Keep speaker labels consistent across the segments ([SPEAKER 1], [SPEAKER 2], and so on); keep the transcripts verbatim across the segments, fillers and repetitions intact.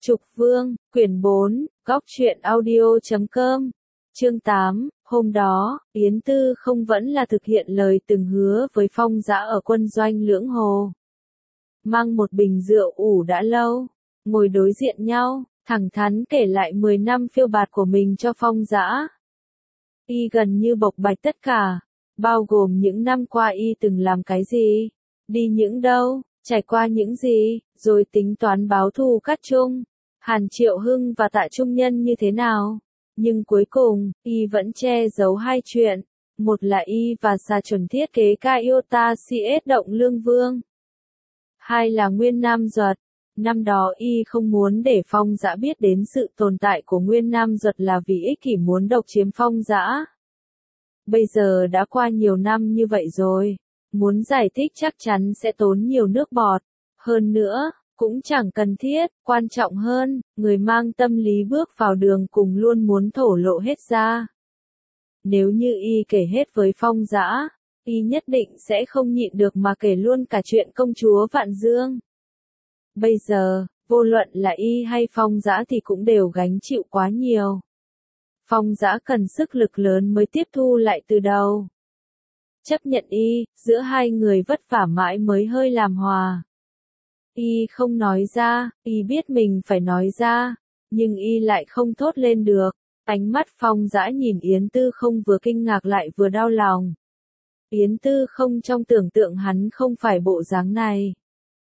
[SPEAKER 1] Trục Vương, quyển bốn, góc truyện audio chấm com, chương tám, hôm đó, Yến Tư không vẫn là thực hiện lời từng hứa với Phong Dã ở quân doanh Lưỡng Hồ. Mang một bình rượu ủ đã lâu, ngồi đối diện nhau, thẳng thắn kể lại mười năm phiêu bạt của mình cho Phong Dã. Y gần như bộc bạch tất cả, bao gồm những năm qua Y từng làm cái gì, đi những đâu, trải qua những gì, rồi tính toán báo thù Cát Trung, Hàn Triệu Hưng và Tạ Trung Nhân như thế nào. Nhưng cuối cùng, Y vẫn che giấu hai chuyện. Một là Y và Xà Chuẩn thiết kế ca Iota xê ét động Lương Vương. Hai là Nguyên Nam Duật. Năm đó Y không muốn để Phong Dã biết đến sự tồn tại của Nguyên Nam Duật là vì ích kỷ muốn độc chiếm Phong Dã. Bây giờ đã qua nhiều năm như vậy rồi, muốn giải thích chắc chắn sẽ tốn nhiều nước bọt. Hơn nữa, cũng chẳng cần thiết, quan trọng hơn, người mang tâm lý bước vào đường cùng luôn muốn thổ lộ hết ra. Nếu như Y kể hết với Phong Dã, Y nhất định sẽ không nhịn được mà kể luôn cả chuyện công chúa Vạn Dương. Bây giờ, vô luận là Y hay Phong Dã thì cũng đều gánh chịu quá nhiều. Phong Dã cần sức lực lớn mới tiếp thu lại từ đầu. Chấp nhận Y, giữa hai người vất vả mãi mới hơi làm hòa. Y không nói ra, Y biết mình phải nói ra, nhưng Y lại không thốt lên được. Ánh mắt Phong Dã nhìn Yến Tư không vừa kinh ngạc lại vừa đau lòng. Yến Tư không trong tưởng tượng hắn không phải bộ dáng này.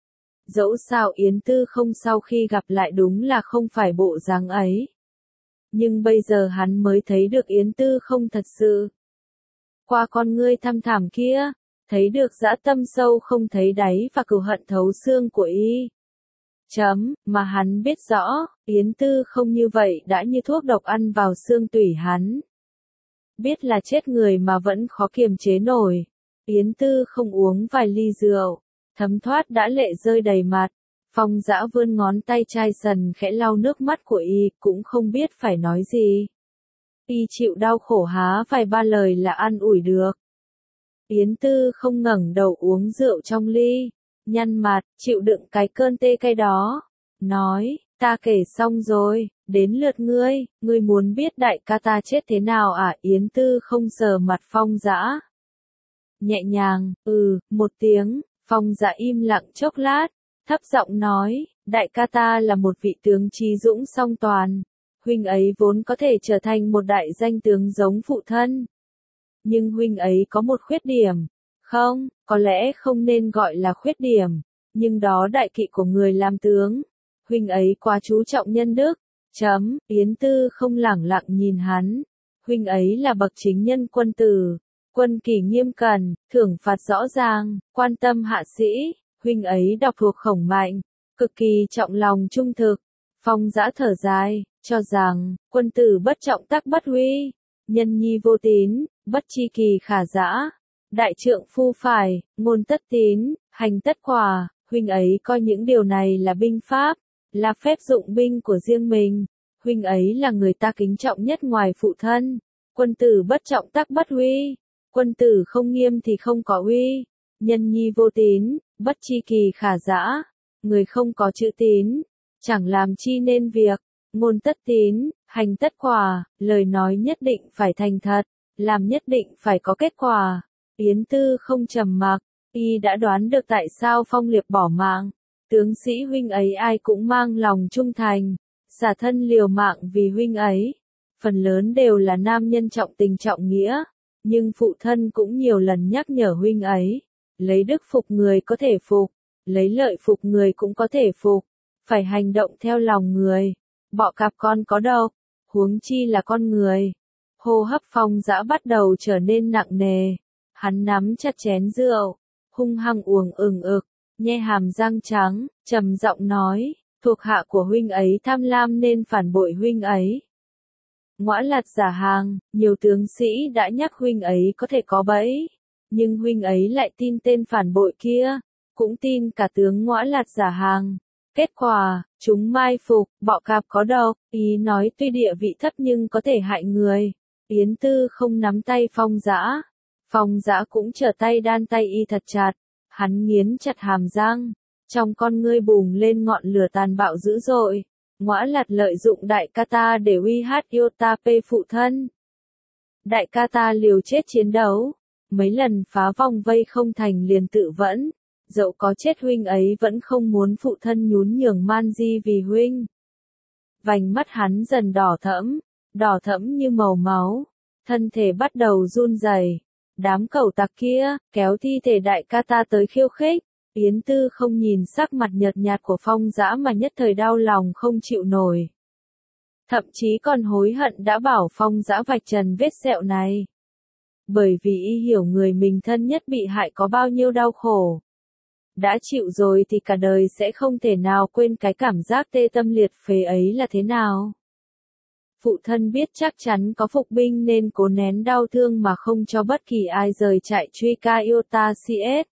[SPEAKER 1] Dẫu sao Yến Tư không sau khi gặp lại đúng là không phải bộ dáng ấy. Nhưng bây giờ hắn mới thấy được Yến Tư không thật sự. Qua con ngươi thăm thẳm kia, thấy được dã tâm sâu không thấy đáy và cừu hận thấu xương của Y. Chấm, mà hắn biết rõ, Yến Tư không như vậy đã như thuốc độc ăn vào xương tủy hắn. Biết là chết người mà vẫn khó kiềm chế nổi. Yến Tư không uống vài ly rượu, thấm thoát đã lệ rơi đầy mặt. Phong Dã vươn ngón tay chai sần khẽ lau nước mắt của Y, cũng không biết phải nói gì. Y chịu đau khổ há vài ba lời là an ủi được. Yến Tư không ngẩng đầu uống rượu trong ly, nhăn mặt, chịu đựng cái cơn tê cay đó. Nói, ta kể xong rồi, đến lượt ngươi, ngươi muốn biết đại ca ta chết thế nào à? Yến Tư không sờ mặt Phong Dã. Nhẹ nhàng, ừ, một tiếng, Phong Dã im lặng chốc lát, thấp giọng nói, đại ca ta là một vị tướng trí dũng song toàn. Huynh ấy vốn có thể trở thành một đại danh tướng giống phụ thân. Nhưng huynh ấy có một khuyết điểm. Không, có lẽ không nên gọi là khuyết điểm. Nhưng đó đại kỵ của người làm tướng. Huynh ấy quá chú trọng nhân đức. Chấm, Yến Tư không lẳng lặng nhìn hắn. Huynh ấy là bậc chính nhân quân tử. Quân kỷ nghiêm cẩn, thưởng phạt rõ ràng, quan tâm hạ sĩ. Huynh ấy đọc thuộc khổng mạnh, cực kỳ trọng lòng trung thực. Phong Dã thở dài, cho rằng, quân tử bất trọng tắc bất huy, nhân nhi vô tín, bất tri kỳ khả dã. Đại trượng phu phải, ngôn tất tín, hành tất quả. Huynh ấy coi những điều này là binh pháp, là phép dụng binh của riêng mình. Huynh ấy là người ta kính trọng nhất ngoài phụ thân. Quân tử bất trọng tắc bất huy, quân tử không nghiêm thì không có uy. Nhân nhi vô tín, bất tri kỳ khả dã. Người không có chữ tín, chẳng làm chi nên việc. Ngôn tất tín, hành tất quả, lời nói nhất định phải thành thật, làm nhất định phải có kết quả. Yến Tư không trầm mặc, Y đã đoán được tại sao Phong Liệp bỏ mạng. Tướng sĩ huynh ấy ai cũng mang lòng trung thành, xả thân liều mạng vì huynh ấy. Phần lớn đều là nam nhân trọng tình trọng nghĩa, nhưng phụ thân cũng nhiều lần nhắc nhở huynh ấy. Lấy đức phục người có thể phục, lấy lợi phục người cũng có thể phục, phải hành động theo lòng người. Bọ cạp con có độc, huống chi là con người. Hô hấp Phong Dã bắt đầu trở nên nặng nề. Hắn nắm chặt chén rượu, hung hăng uống ừng ực, nhe hàm răng trắng, trầm giọng nói, thuộc hạ của huynh ấy tham lam nên phản bội huynh ấy. Ngõa Lạt giả hàng, nhiều tướng sĩ đã nhắc huynh ấy có thể có bẫy, nhưng huynh ấy lại tin tên phản bội kia, cũng tin cả tướng Ngõa Lạt giả hàng. Kết quả, chúng mai phục, bọ cạp có độc. Ý nói tuy địa vị thấp nhưng có thể hại người. Yến Tư không nắm tay Phong Dã. Phong Dã cũng trở tay đan tay Y thật chặt. Hắn nghiến chặt hàm răng. Trong con ngươi bùng lên ngọn lửa tàn bạo dữ dội. Ngõa Lạt lợi dụng đại ca ta để uy hát yêu ta pê phụ thân. Đại ca ta liều chết chiến đấu, mấy lần phá vòng vây không thành liền tự vẫn, dẫu có chết huynh ấy vẫn không muốn phụ thân nhún nhường man di vì huynh. Vành mắt hắn dần đỏ thẫm, đỏ thẫm như màu máu, thân thể bắt đầu run rẩy. Đám cẩu tặc kia, kéo thi thể đại ca ta tới khiêu khích, Yến Tư không nhìn sắc mặt nhợt nhạt của Phong Dã mà nhất thời đau lòng không chịu nổi. Thậm chí còn hối hận đã bảo Phong Dã vạch trần vết sẹo này. Bởi vì y hiểu người mình thân nhất bị hại có bao nhiêu đau khổ. Đã chịu rồi thì cả đời sẽ không thể nào quên cái cảm giác tê tâm liệt phế ấy là thế nào. Phụ thân biết chắc chắn có phục binh nên cố nén đau thương mà không cho bất kỳ ai rời chạy truy ca Iota xê ét.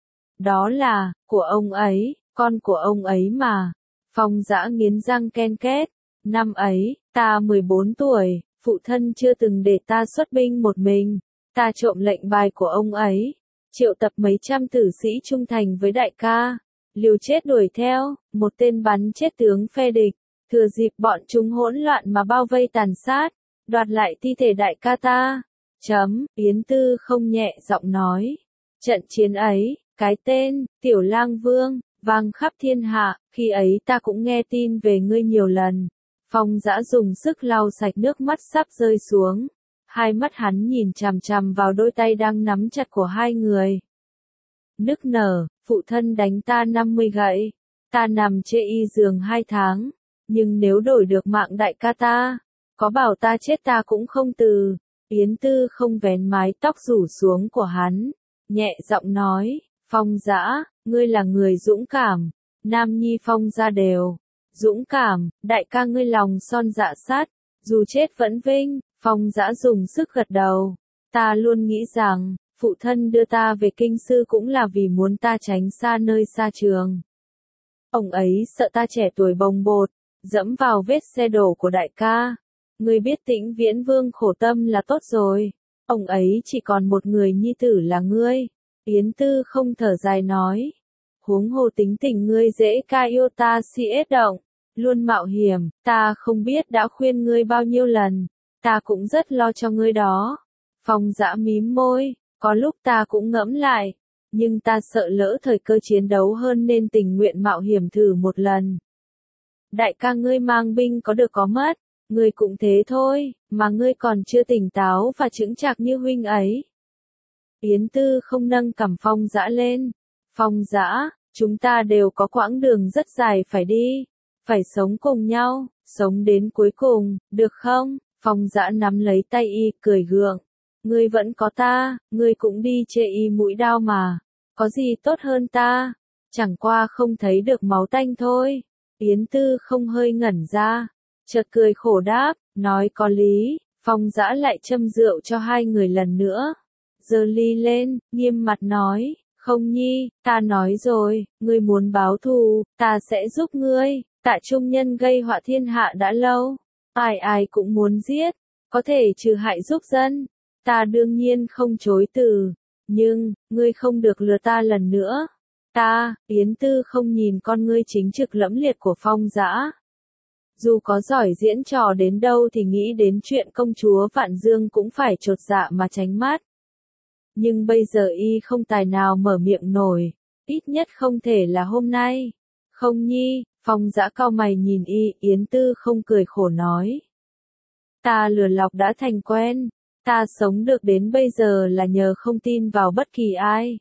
[SPEAKER 1] Đó là, của ông ấy, con của ông ấy mà. Phong Dã nghiến răng ken két. Năm ấy, ta mười bốn tuổi, phụ thân chưa từng để ta xuất binh một mình. Ta trộm lệnh bài của ông ấy, triệu tập mấy trăm tử sĩ trung thành với đại ca, liều chết đuổi theo, một tên bắn chết tướng phe địch, thừa dịp bọn chúng hỗn loạn mà bao vây tàn sát, đoạt lại thi thể đại ca ta. Chấm, Yến Tư không nhẹ giọng nói. Trận chiến ấy, cái tên, Tiểu Lang Vương, vang khắp thiên hạ, khi ấy ta cũng nghe tin về ngươi nhiều lần. Phong Dã dùng sức lau sạch nước mắt sắp rơi xuống. Hai mắt hắn nhìn chằm chằm vào đôi tay đang nắm chặt của hai người. Nức nở, phụ thân đánh ta năm mươi gậy. Ta nằm chê y giường hai tháng. Nhưng nếu đổi được mạng đại ca ta, có bảo ta chết ta cũng không từ. Yến Tư không vén mái tóc rủ xuống của hắn. Nhẹ giọng nói, Phong Dã, ngươi là người dũng cảm. Nam nhi Phong gia đều. Dũng cảm, đại ca ngươi lòng son dạ sắt. Dù chết vẫn vinh. Phong Dã dùng sức gật đầu. Ta luôn nghĩ rằng, phụ thân đưa ta về kinh sư cũng là vì muốn ta tránh xa nơi xa trường. Ông ấy sợ ta trẻ tuổi bồng bột, dẫm vào vết xe đổ của đại ca. Ngươi biết Tĩnh Viễn Vương khổ tâm là tốt rồi. Ông ấy chỉ còn một người nhi tử là ngươi. Yến Tư không thở dài nói. Huống hồ tính tình ngươi dễ ca yêu ta si ết động, luôn mạo hiểm, ta không biết đã khuyên ngươi bao nhiêu lần. Ta cũng rất lo cho ngươi đó. Phong Dã mím môi, có lúc ta cũng ngẫm lại, nhưng ta sợ lỡ thời cơ chiến đấu hơn nên tình nguyện mạo hiểm thử một lần. Đại ca ngươi mang binh có được có mất, ngươi cũng thế thôi, mà ngươi còn chưa tỉnh táo và chững chạc như huynh ấy. Yến Tư không nâng cằm Phong Dã lên. Phong Dã, chúng ta đều có quãng đường rất dài phải đi, phải sống cùng nhau, sống đến cuối cùng, được không? Phong Dã nắm lấy tay y, cười gượng. Ngươi vẫn có ta, ngươi cũng đi chê y mũi đao mà. Có gì tốt hơn ta? Chẳng qua không thấy được máu tanh thôi. Yến Tư không hơi ngẩn ra. Chợt cười khổ đáp, nói có lý. Phong Dã lại châm rượu cho hai người lần nữa. Giơ ly lên, nghiêm mặt nói. Không nhi, ta nói rồi, ngươi muốn báo thù, ta sẽ giúp ngươi. Tạ Trung Nhân gây họa thiên hạ đã lâu. Ai ai cũng muốn giết, có thể trừ hại giúp dân, ta đương nhiên không chối từ, nhưng, ngươi không được lừa ta lần nữa. Ta, Yến Tư không nhìn con ngươi chính trực lẫm liệt của Phong Dã. Dù có giỏi diễn trò đến đâu thì nghĩ đến chuyện công chúa Vạn Dương cũng phải chột dạ mà tránh mắt. Nhưng bây giờ y không tài nào mở miệng nổi, ít nhất không thể là hôm nay. Không nhi. Phong Dã cau mày nhìn y, Yến Tư không cười khổ nói. Ta lừa lọc đã thành quen, ta sống được đến bây giờ là nhờ không tin vào bất kỳ ai.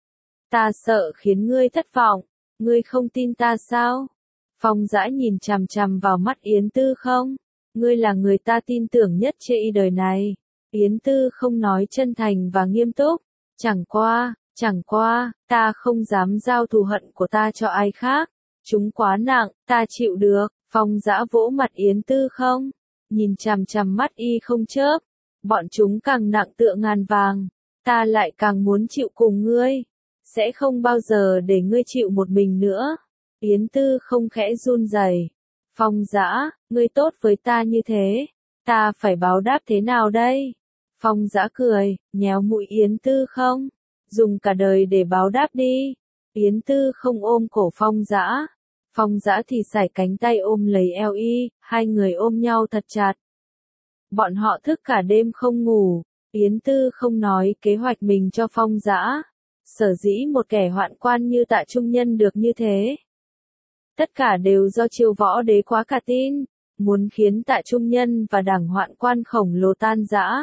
[SPEAKER 1] Ta sợ khiến ngươi thất vọng, ngươi không tin ta sao? Phong Dã nhìn chằm chằm vào mắt Yến Tư không? Ngươi là người ta tin tưởng nhất trên đời này. Yến Tư không nói chân thành và nghiêm túc. Chẳng qua, chẳng qua, ta không dám giao thù hận của ta cho ai khác. Chúng quá nặng, ta chịu được. Phong Dã vỗ mặt Yến Tư không? Nhìn chằm chằm mắt y không chớp. Bọn chúng càng nặng tựa ngàn vàng. Ta lại càng muốn chịu cùng ngươi. Sẽ không bao giờ để ngươi chịu một mình nữa. Yến Tư không khẽ run rẩy. Phong Dã, ngươi tốt với ta như thế. Ta phải báo đáp thế nào đây? Phong Dã cười, nhéo mũi Yến Tư không? Dùng cả đời để báo đáp đi. Yến Tư không ôm cổ Phong Dã. Phong Dã thì sải cánh tay ôm lấy eo y, hai người ôm nhau thật chặt. Bọn họ thức cả đêm không ngủ, Yến Tư không nói kế hoạch mình cho Phong Dã. Sở dĩ một kẻ hoạn quan như Tạ Trung Nhân được như thế. Tất cả đều do Chiêu Võ Đế quá cả tin, muốn khiến Tạ Trung Nhân và đảng hoạn quan khổng lồ tan rã.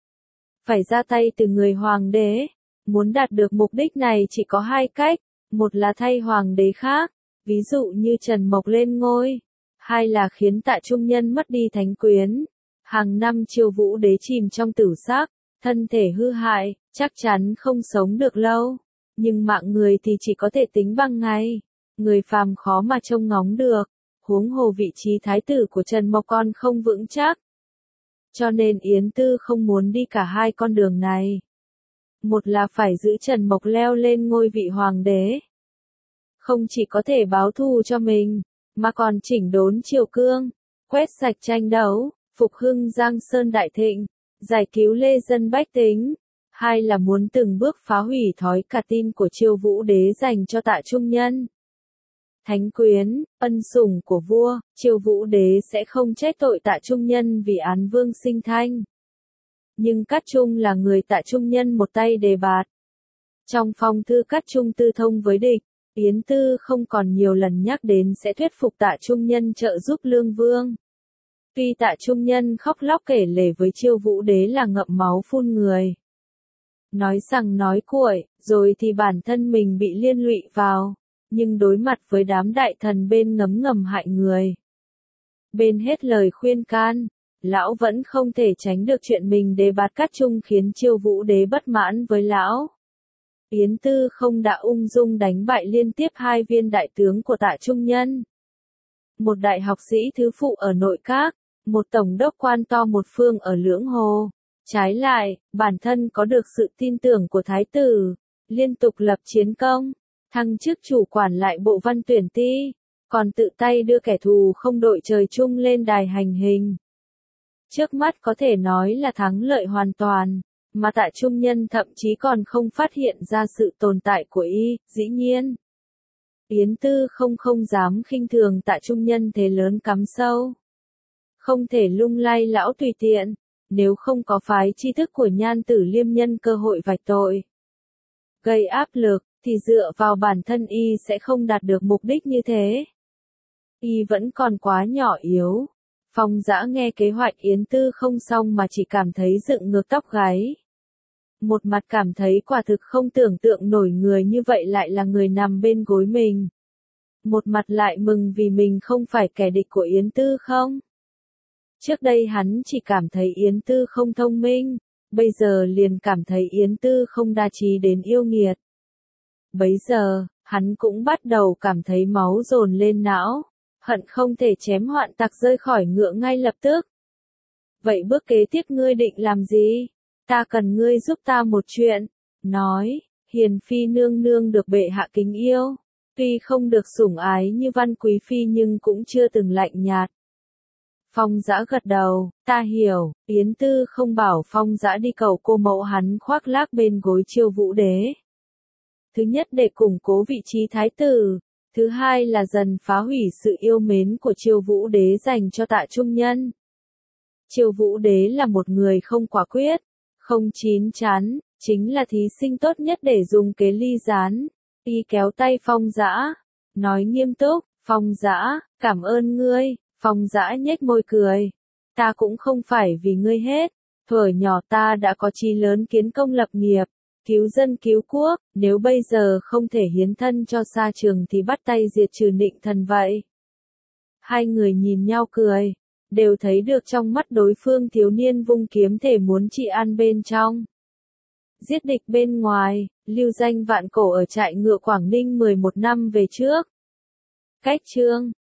[SPEAKER 1] Phải ra tay từ người hoàng đế, muốn đạt được mục đích này chỉ có hai cách, một là thay hoàng đế khác, ví dụ như Trần Mộc lên ngôi, hai là khiến Tạ Trung Nhân mất đi thánh quyến. Hàng năm Chiêu Vũ Đế chìm trong tử sắc, thân thể hư hại, chắc chắn không sống được lâu, nhưng mạng người thì chỉ có thể tính bằng ngày, người phàm khó mà trông ngóng được, huống hồ vị trí thái tử của Trần Mộc còn không vững chắc. Cho nên Yến Tư không muốn đi cả hai con đường này. Một là phải giữ Trần Mộc leo lên ngôi vị hoàng đế. Không chỉ có thể báo thù cho mình, mà còn chỉnh đốn triều cương, quét sạch tranh đấu, phục hưng Giang Sơn đại thịnh, giải cứu lê dân bách tính. Hai là muốn từng bước phá hủy thói cả tin của Chiêu Vũ Đế dành cho Tạ Trung Nhân. Thánh quyến, ân sủng của vua, Chiêu Vũ Đế sẽ không trách tội Tạ Trung Nhân vì án Vương Sinh Thanh. Nhưng Cát Trung là người Tạ Trung Nhân một tay đề bạt. Trong phong thư Cát Trung tư thông với địch, Yến Tư không còn nhiều lần nhắc đến sẽ thuyết phục Tạ Trung Nhân trợ giúp Lương Vương. Tuy Tạ Trung Nhân khóc lóc kể lể với Chiêu Vũ Đế là ngậm máu phun người. Nói rằng nói cuội, rồi thì bản thân mình bị liên lụy vào, nhưng đối mặt với đám đại thần bên ngấm ngầm hại người. Bên hết lời khuyên can, lão vẫn không thể tránh được chuyện mình đề bạt Cát Trung khiến Chiêu Vũ Đế bất mãn với lão. Yến Tư không đã ung dung đánh bại liên tiếp hai viên đại tướng của Tạ Trung Nhân. Một đại học sĩ thứ phụ ở nội các, một tổng đốc quan to một phương ở Lưỡng Hồ. Trái lại, bản thân có được sự tin tưởng của thái tử, liên tục lập chiến công, thăng chức chủ quản lại bộ văn tuyển ti, còn tự tay đưa kẻ thù không đội trời chung lên đài hành hình. Trước mắt có thể nói là thắng lợi hoàn toàn, mà Tạ Trung Nhân thậm chí còn không phát hiện ra sự tồn tại của y, dĩ nhiên. Yến Tư không không dám khinh thường Tạ Trung Nhân thế lớn cắm sâu. Không thể lung lay lão tùy tiện, nếu không có phái tri thức của Nhan Tử Liêm nhân cơ hội vạch tội, gây áp lực, thì dựa vào bản thân y sẽ không đạt được mục đích như thế. Y vẫn còn quá nhỏ yếu. Phong Dã nghe kế hoạch Yến Tư không xong mà chỉ cảm thấy dựng ngược tóc gáy. Một mặt cảm thấy quả thực không tưởng tượng nổi người như vậy lại là người nằm bên gối mình. Một mặt lại mừng vì mình không phải kẻ địch của Yến Tư không. Trước đây hắn chỉ cảm thấy Yến Tư không thông minh, bây giờ liền cảm thấy Yến Tư không đa trí đến yêu nghiệt. Bấy giờ, hắn cũng bắt đầu cảm thấy máu dồn lên não, hận không thể chém hoạn tặc rơi khỏi ngựa ngay lập tức. Vậy bước kế tiếp ngươi định làm gì? Ta cần ngươi giúp ta một chuyện. Nói, Hiền Phi nương nương được bệ hạ kính yêu. Tuy không được sủng ái như Văn Quý Phi nhưng cũng chưa từng lạnh nhạt. Phong Dã gật đầu, ta hiểu, Yến Tư không bảo Phong Dã đi cầu cô mẫu hắn khoác lác bên gối Chiêu Vũ Đế. Thứ nhất để củng cố vị trí thái tử, thứ hai là dần phá hủy sự yêu mến của Chiêu Vũ Đế dành cho Tạ Trung Nhân. Chiêu Vũ Đế là một người không quả quyết, không chín chắn, chính là thí sinh tốt nhất để dùng kế ly gián. Y kéo tay Phong Dã, nói nghiêm túc, Phong Dã, cảm ơn ngươi. Phong Dã nhếch môi cười. Ta cũng không phải vì ngươi hết. Thuở nhỏ ta đã có chí lớn kiến công lập nghiệp, cứu dân cứu quốc, nếu bây giờ không thể hiến thân cho Sa Trường thì bắt tay diệt trừ Nịnh Thần vậy. Hai người nhìn nhau cười, đều thấy được trong mắt đối phương thiếu niên vung kiếm thể muốn trị an bên trong. Giết địch bên ngoài, lưu danh vạn cổ ở trại ngựa Quảng Ninh mười một năm về trước. Cách chương